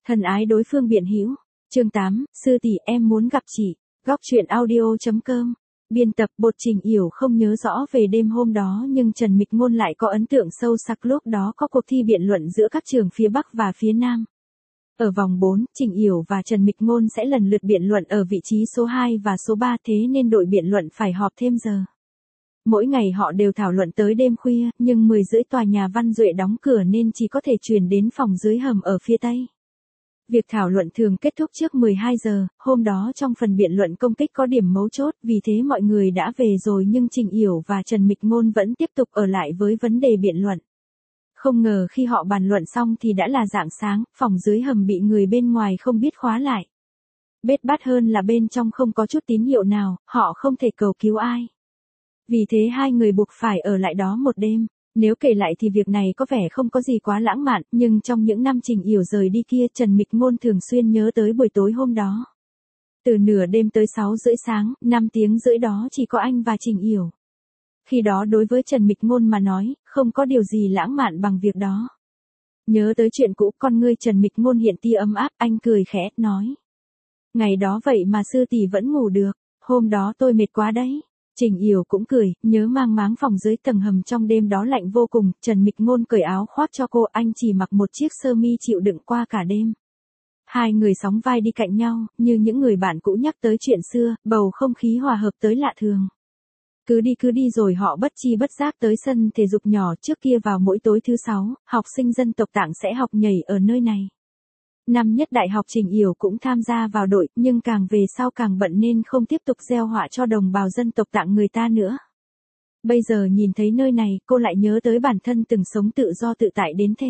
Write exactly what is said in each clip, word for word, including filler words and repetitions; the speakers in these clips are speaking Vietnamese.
Thân ái đối phương biện hữu. Chương tám, sư tỷ em muốn gặp chị. Góc truyện audio.com. Biên tập Bột Trình Yểu không nhớ rõ về đêm hôm đó nhưng Trần Mịch Ngôn lại có ấn tượng sâu sắc lúc đó có cuộc thi biện luận giữa các trường phía Bắc và phía Nam. Ở vòng bốn, Trình Yểu và Trần Mịch Ngôn sẽ lần lượt biện luận ở vị trí số hai và số ba, thế nên đội biện luận phải họp thêm giờ. Mỗi ngày họ đều thảo luận tới đêm khuya, nhưng mười rưỡi tòa nhà Văn Duệ đóng cửa nên chỉ có thể chuyển đến phòng dưới hầm ở phía Tây. Việc thảo luận thường kết thúc trước mười hai giờ, hôm đó trong phần biện luận công kích có điểm mấu chốt, vì thế mọi người đã về rồi nhưng Trình Yểu và Trần Mịch Ngôn vẫn tiếp tục ở lại với vấn đề biện luận. Không ngờ khi họ bàn luận xong thì đã là rạng sáng, phòng dưới hầm bị người bên ngoài không biết khóa lại. Bết bát hơn là bên trong không có chút tín hiệu nào, họ không thể cầu cứu ai. Vì thế hai người buộc phải ở lại đó một đêm. Nếu kể lại thì việc này có vẻ không có gì quá lãng mạn, nhưng trong những năm Trình Yểu rời đi kia Trần Mịch Ngôn thường xuyên nhớ tới buổi tối hôm đó. Từ nửa đêm tới sáu rưỡi sáng, năm tiếng rưỡi đó chỉ có anh và Trình Yểu. Khi đó đối với Trần Mịch Ngôn mà nói, không có điều gì lãng mạn bằng việc đó. Nhớ tới chuyện cũ, con ngươi Trần Mịch Ngôn hiện tia ấm áp, anh cười khẽ, nói. Ngày đó vậy mà sư tỷ vẫn ngủ được, hôm đó tôi mệt quá đấy. Trình Yểu cũng cười, nhớ mang máng phòng dưới tầng hầm trong đêm đó lạnh vô cùng, Trần Mịch Ngôn cởi áo khoác cho cô, anh chỉ mặc một chiếc sơ mi chịu đựng qua cả đêm. Hai người sóng vai đi cạnh nhau, như những người bạn cũ nhắc tới chuyện xưa, bầu không khí hòa hợp tới lạ thường. Cứ đi cứ đi rồi họ bất chi bất giác tới sân thể dục nhỏ, trước kia vào mỗi tối thứ sáu, học sinh dân tộc Tạng sẽ học nhảy ở nơi này. Năm nhất đại học Trình Yểu cũng tham gia vào đội, nhưng càng về sau càng bận nên không tiếp tục gieo họa cho đồng bào dân tộc Tạng người ta nữa. Bây giờ nhìn thấy nơi này, cô lại nhớ tới bản thân từng sống tự do tự tại đến thế.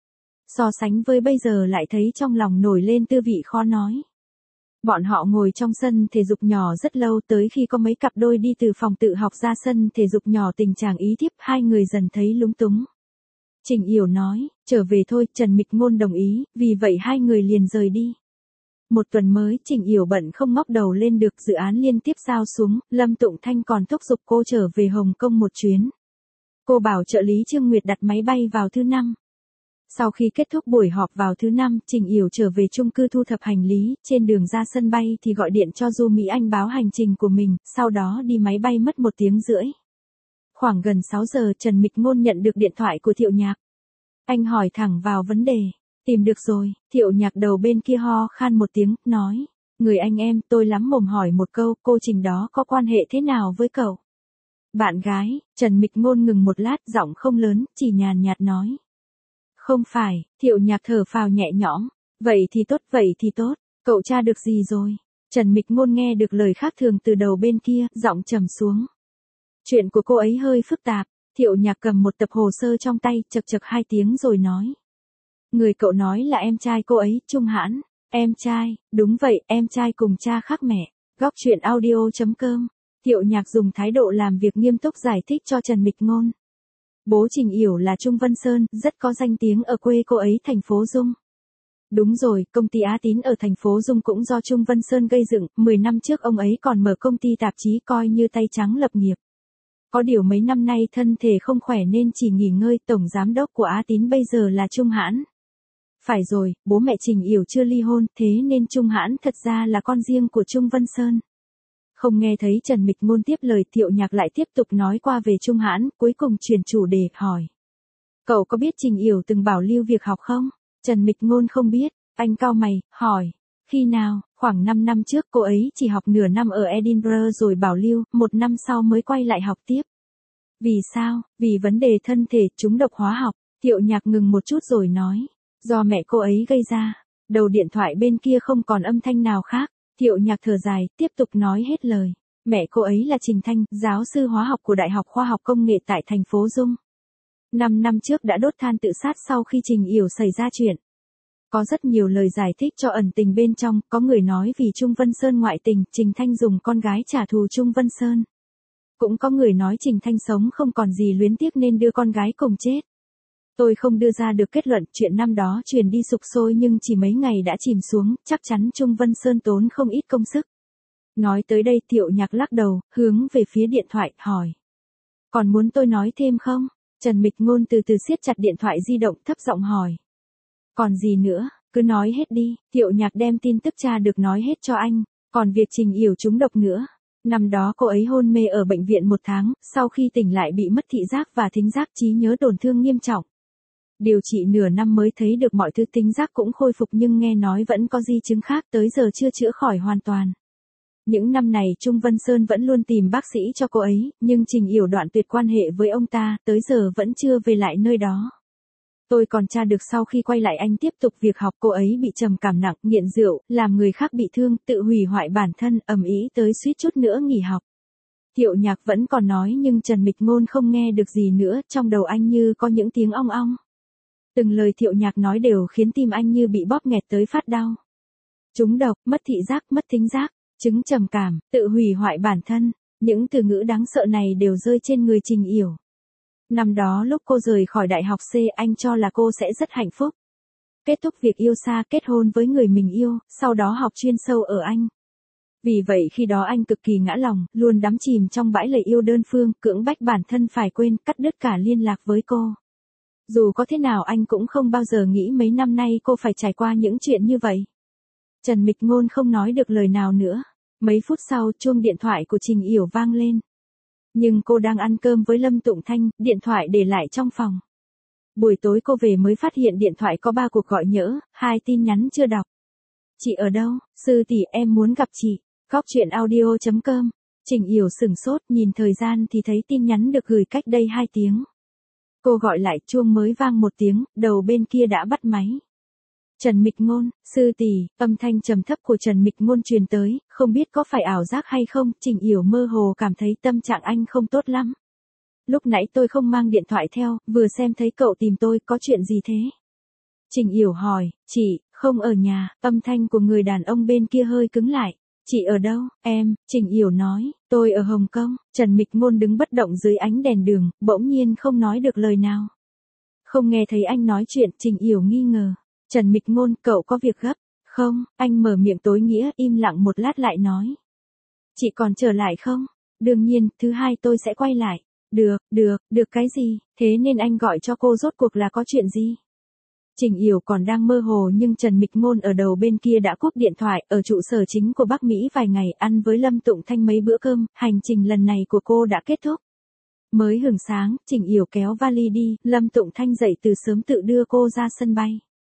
So sánh với bây giờ lại thấy trong lòng nổi lên tư vị khó nói. Bọn họ ngồi trong sân thể dục nhỏ rất lâu, tới khi có mấy cặp đôi đi từ phòng tự học ra sân thể dục nhỏ tình trạng ý thiếp, hai người dần thấy lúng túng. Trình Yểu nói, trở về thôi, Trần Mịch Ngôn đồng ý, vì vậy hai người liền rời đi. Một tuần mới, Trình Yểu bận không ngóc đầu lên được, dự án liên tiếp giao xuống, Lâm Tụng Thanh còn thúc giục cô trở về Hồng Kông một chuyến. Cô bảo trợ lý Trương Nguyệt đặt máy bay vào thứ năm. Sau khi kết thúc buổi họp vào thứ năm, Trình Yểu trở về chung cư thu thập hành lý, trên đường ra sân bay thì gọi điện cho Du Mỹ Anh báo hành trình của mình, sau đó đi máy bay mất một tiếng rưỡi. Khoảng gần sáu giờ Trần Mịch Ngôn nhận được điện thoại của Thiệu Nhạc. Anh hỏi thẳng vào vấn đề. Tìm được rồi, Thiệu Nhạc đầu bên kia ho khan một tiếng, nói. Người anh em, tôi lắm mồm hỏi một câu, cô Trình đó có quan hệ thế nào với cậu? Bạn gái, Trần Mịch Ngôn ngừng một lát, giọng không lớn, chỉ nhàn nhạt nói. Không phải, Thiệu Nhạc thở phào nhẹ nhõm. Vậy thì tốt, vậy thì tốt, cậu tra được gì rồi? Trần Mịch Ngôn nghe được lời khác thường từ đầu bên kia, giọng trầm xuống. Chuyện của cô ấy hơi phức tạp, Thiệu Nhạc cầm một tập hồ sơ trong tay, chật chật hai tiếng rồi nói. Người cậu nói là em trai cô ấy, Trung Hãn. Em trai, đúng vậy, em trai cùng cha khác mẹ. Góc truyện audio.com. Thiệu Nhạc dùng thái độ làm việc nghiêm túc giải thích cho Trần Mịch Ngôn. Bố Trình Yểu là Trung Vân Sơn, rất có danh tiếng ở quê cô ấy thành phố Dung. Đúng rồi, công ty Á Tín ở thành phố Dung cũng do Trung Vân Sơn gây dựng, mười năm trước ông ấy còn mở công ty tạp chí coi như tay trắng lập nghiệp. Có điều mấy năm nay thân thể không khỏe nên chỉ nghỉ ngơi, tổng giám đốc của Á Tín bây giờ là Trung Hãn. Phải rồi, bố mẹ Trình Yểu chưa ly hôn, thế nên Trung Hãn thật ra là con riêng của Trung Vân Sơn. Không nghe thấy Trần Mịch Ngôn tiếp lời, Thiệu Nhạc lại tiếp tục nói qua về Trung Hãn, cuối cùng chuyển chủ đề, hỏi. Cậu có biết Trình Yểu từng bảo lưu việc học không? Trần Mịch Ngôn không biết, anh cau mày, hỏi. Khi nào? Khoảng năm năm trước cô ấy chỉ học nửa năm ở Edinburgh rồi bảo lưu, một năm sau mới quay lại học tiếp. Vì sao? Vì vấn đề thân thể, trúng độc hóa học. Thiệu Nhạc ngừng một chút rồi nói. Do mẹ cô ấy gây ra. Đầu điện thoại bên kia không còn âm thanh nào khác. Thiệu Nhạc thở dài, tiếp tục nói hết lời. Mẹ cô ấy là Trình Thanh, giáo sư hóa học của Đại học Khoa học Công nghệ tại thành phố Dung. Năm năm trước đã đốt than tự sát sau khi Trình Yểu xảy ra chuyện. Có rất nhiều lời giải thích cho ẩn tình bên trong, có người nói vì Trung Vân Sơn ngoại tình, Trình Thanh dùng con gái trả thù Trung Vân Sơn. Cũng có người nói Trình Thanh sống không còn gì luyến tiếc nên đưa con gái cùng chết. Tôi không đưa ra được kết luận, chuyện năm đó truyền đi sục sôi nhưng chỉ mấy ngày đã chìm xuống, chắc chắn Trung Vân Sơn tốn không ít công sức. Nói tới đây Thiệu Nhạc lắc đầu, hướng về phía điện thoại, hỏi. Còn muốn tôi nói thêm không? Trần Mịch Ngôn từ từ siết chặt điện thoại di động, thấp giọng hỏi. Còn gì nữa? Cứ nói hết đi, Thiệu Nhạc đem tin tức cha được nói hết cho anh, còn việc Trình Yểu trúng độc nữa. Năm đó cô ấy hôn mê ở bệnh viện một tháng, sau khi tỉnh lại bị mất thị giác và thính giác, trí nhớ tổn thương nghiêm trọng. Điều trị nửa năm mới thấy được mọi thứ, thính giác cũng khôi phục nhưng nghe nói vẫn có di chứng khác, tới giờ chưa chữa khỏi hoàn toàn. Những năm này Trung Vân Sơn vẫn luôn tìm bác sĩ cho cô ấy, nhưng Trình Yểu đoạn tuyệt quan hệ với ông ta, tới giờ vẫn chưa về lại nơi đó. Tôi còn tra được sau khi quay lại anh tiếp tục việc học, cô ấy bị trầm cảm nặng, nghiện rượu, làm người khác bị thương, tự hủy hoại bản thân, ầm ĩ tới suýt chút nữa nghỉ học. Thiệu Nhạc vẫn còn nói nhưng Trần Mịch Ngôn không nghe được gì nữa, trong đầu anh như có những tiếng ong ong. Từng lời Thiệu Nhạc nói đều khiến tim anh như bị bóp nghẹt tới phát đau. Trúng độc, mất thị giác, mất thính giác, chứng trầm cảm, tự hủy hoại bản thân, những từ ngữ đáng sợ này đều rơi trên người Trình Yểu. Năm đó lúc cô rời khỏi đại học C, anh cho là cô sẽ rất hạnh phúc. Kết thúc việc yêu xa, kết hôn với người mình yêu, sau đó học chuyên sâu ở Anh. Vì vậy khi đó anh cực kỳ ngã lòng, luôn đắm chìm trong bãi lời yêu đơn phương, cưỡng bách bản thân phải quên, cắt đứt cả liên lạc với cô. Dù có thế nào anh cũng không bao giờ nghĩ mấy năm nay cô phải trải qua những chuyện như vậy. Trần Mịch Ngôn không nói được lời nào nữa. Mấy phút sau, chuông điện thoại của Trình Yểu vang lên. Nhưng cô đang ăn cơm với Lâm Tụng Thanh, điện thoại để lại trong phòng. Buổi tối cô về mới phát hiện điện thoại có ba cuộc gọi nhỡ, hai tin nhắn chưa đọc. Chị ở đâu? Sư tỷ, em muốn gặp chị. Góc chuyện audio chấm com. Trình Yểu sửng sốt, nhìn thời gian thì thấy tin nhắn được gửi cách đây hai tiếng. Cô gọi lại, chuông mới vang một tiếng, đầu bên kia đã bắt máy. Trần Mịch Ngôn, sư tỷ, âm thanh trầm thấp của Trần Mịch Ngôn truyền tới, không biết có phải ảo giác hay không, Trình Yểu mơ hồ cảm thấy tâm trạng anh không tốt lắm. Lúc nãy tôi không mang điện thoại theo, vừa xem thấy cậu tìm tôi, có chuyện gì thế? Trình Yểu hỏi, chị, không ở nhà, âm thanh của người đàn ông bên kia hơi cứng lại. Chị ở đâu? Em, Trình Yểu nói, tôi ở Hồng Kông. Trần Mịch Ngôn đứng bất động dưới ánh đèn đường, bỗng nhiên không nói được lời nào. Không nghe thấy anh nói chuyện, Trình Yểu nghi ngờ. Trần Mịch Ngôn, cậu có việc gấp? Không, anh mở miệng tối nghĩa, im lặng một lát lại nói. Chị còn trở lại không? Đương nhiên, thứ hai tôi sẽ quay lại. Được, được, được cái gì? Thế nên anh gọi cho cô rốt cuộc là có chuyện gì? Trình Yểu còn đang mơ hồ nhưng Trần Mịch Ngôn ở đầu bên kia đã cúp điện thoại, ở trụ sở chính của Bắc Mỹ vài ngày, ăn với Lâm Tụng Thanh mấy bữa cơm, hành trình lần này của cô đã kết thúc. Mới hửng sáng, Trình Yểu kéo vali đi, Lâm Tụng Thanh dậy từ sớm tự đưa cô ra sân bay.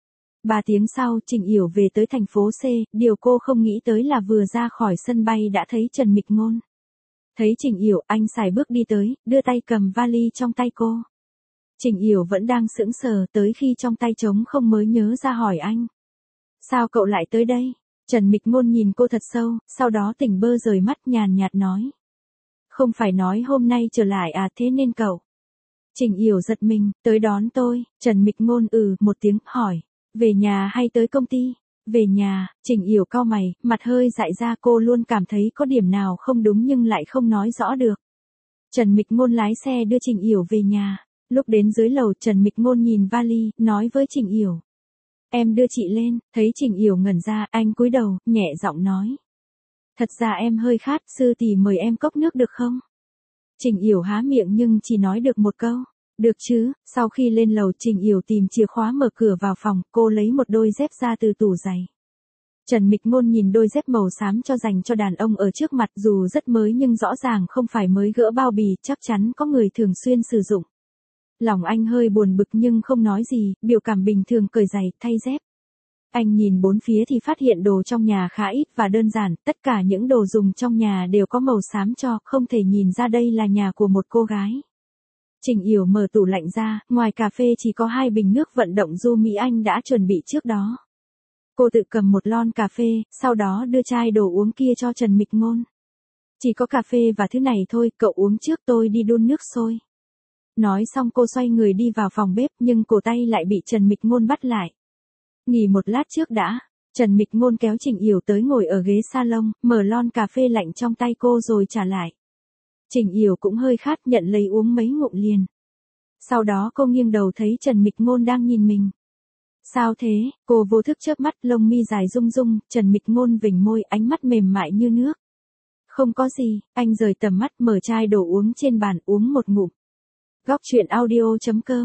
Ba tiếng sau, Trình Yểu về tới thành phố C, điều cô không nghĩ tới là vừa ra khỏi sân bay đã thấy Trần Mịch Ngôn. Thấy Trình Yểu, anh sải bước đi tới, đưa tay cầm vali trong tay cô. Trình Yểu vẫn đang sững sờ, tới khi trong tay trống không mới nhớ ra hỏi anh. Sao cậu lại tới đây? Trần Mịch Ngôn nhìn cô thật sâu, sau đó tỉnh bơ rời mắt, nhàn nhạt nói. Không phải nói hôm nay trở lại à, thế nên cậu. Trình Yểu giật mình, tới đón tôi. Trần Mịch Ngôn ừ một tiếng, hỏi. Về nhà hay tới công ty? Về nhà. Trình Yểu cau mày, mặt hơi dại ra, cô luôn cảm thấy có điểm nào không đúng nhưng lại không nói rõ được. Trần Mịch Ngôn lái xe đưa Trình Yểu về nhà. Lúc đến dưới lầu, Trần Mịch Ngôn nhìn vali, nói với Trình Yểu. Em đưa chị lên. Thấy Trình Yểu ngẩn ra, anh cúi đầu, nhẹ giọng nói. Thật ra em hơi khát, sư tỷ mời em cốc nước được không? Trình Yểu há miệng nhưng chỉ nói được một câu. Được chứ. Sau khi lên lầu, Trình Yểu tìm chìa khóa mở cửa vào phòng, cô lấy một đôi dép ra từ tủ giày. Trần Mịch Ngôn nhìn đôi dép màu xám cho dành cho đàn ông ở trước mặt, dù rất mới nhưng rõ ràng không phải mới gỡ bao bì, chắc chắn có người thường xuyên sử dụng. Lòng anh hơi buồn bực nhưng không nói gì, biểu cảm bình thường, cởi giày, thay dép. Anh nhìn bốn phía thì phát hiện đồ trong nhà khá ít và đơn giản, tất cả những đồ dùng trong nhà đều có màu xám cho, không thể nhìn ra đây là nhà của một cô gái. Trình Yểu mở tủ lạnh ra, ngoài cà phê chỉ có hai bình nước vận động du Mỹ Anh đã chuẩn bị trước đó. Cô tự cầm một lon cà phê, sau đó đưa chai đồ uống kia cho Trần Mịch Ngôn. Chỉ có cà phê và thứ này thôi, cậu uống trước, tôi đi đun nước sôi. Nói xong cô xoay người đi vào phòng bếp nhưng cổ tay lại bị Trần Mịch Ngôn bắt lại. Nghỉ một lát trước đã. Trần Mịch Ngôn kéo Trình Yểu tới ngồi ở ghế salon, mở lon cà phê lạnh trong tay cô rồi trả lại. Trình Yểu cũng hơi khát, nhận lấy uống mấy ngụm liền. Sau đó cô nghiêng đầu thấy Trần Mịch Ngôn đang nhìn mình. Sao thế? Cô vô thức chớp mắt, lông mi dài rung rung, Trần Mịch Ngôn vểnh môi, ánh mắt mềm mại như nước. Không có gì, anh rời tầm mắt, mở chai đồ uống trên bàn, uống một ngụm. Góc chuyện audio chấm com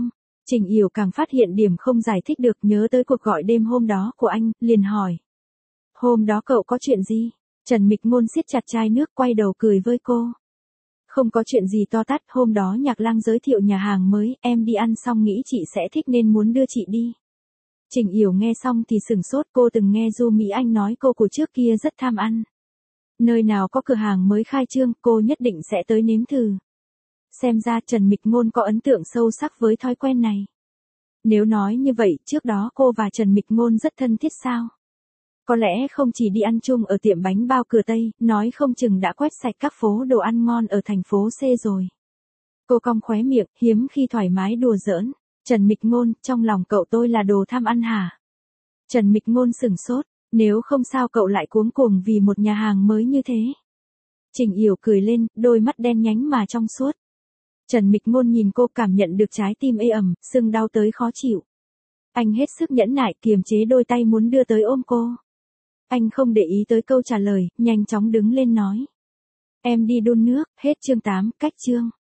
Trình Yểu càng phát hiện điểm không giải thích được, nhớ tới cuộc gọi đêm hôm đó của anh, liền hỏi. Hôm đó cậu có chuyện gì? Trần Mịch Ngôn siết chặt chai nước, quay đầu cười với cô. Không có chuyện gì to tát, hôm đó Nhạc Lang giới thiệu nhà hàng mới, em đi ăn xong nghĩ chị sẽ thích nên muốn đưa chị đi. Trình Yểu nghe xong thì sửng sốt, cô từng nghe Du Mỹ Anh nói cô của trước kia rất tham ăn. Nơi nào có cửa hàng mới khai trương, cô nhất định sẽ tới nếm thử. Xem ra Trần Mịch Ngôn có ấn tượng sâu sắc với thói quen này. Nếu nói như vậy, trước đó cô và Trần Mịch Ngôn rất thân thiết sao? Có lẽ không chỉ đi ăn chung ở tiệm bánh bao Cửa Tây, nói không chừng đã quét sạch các phố đồ ăn ngon ở thành phố C rồi. Cô cong khóe miệng, hiếm khi thoải mái đùa giỡn. Trần Mịch Ngôn, trong lòng cậu tôi là đồ tham ăn hả? Trần Mịch Ngôn sửng sốt, nếu không sao cậu lại cuống cuồng vì một nhà hàng mới như thế. Trình Yểu cười lên, đôi mắt đen nhánh mà trong suốt. Trần Mịch Ngôn nhìn cô, cảm nhận được trái tim ê ẩm, sưng đau tới khó chịu. Anh hết sức nhẫn nại, kiềm chế đôi tay muốn đưa tới ôm cô. Anh không để ý tới câu trả lời, nhanh chóng đứng lên nói. Em đi đun nước, hết chương tám, cách chương.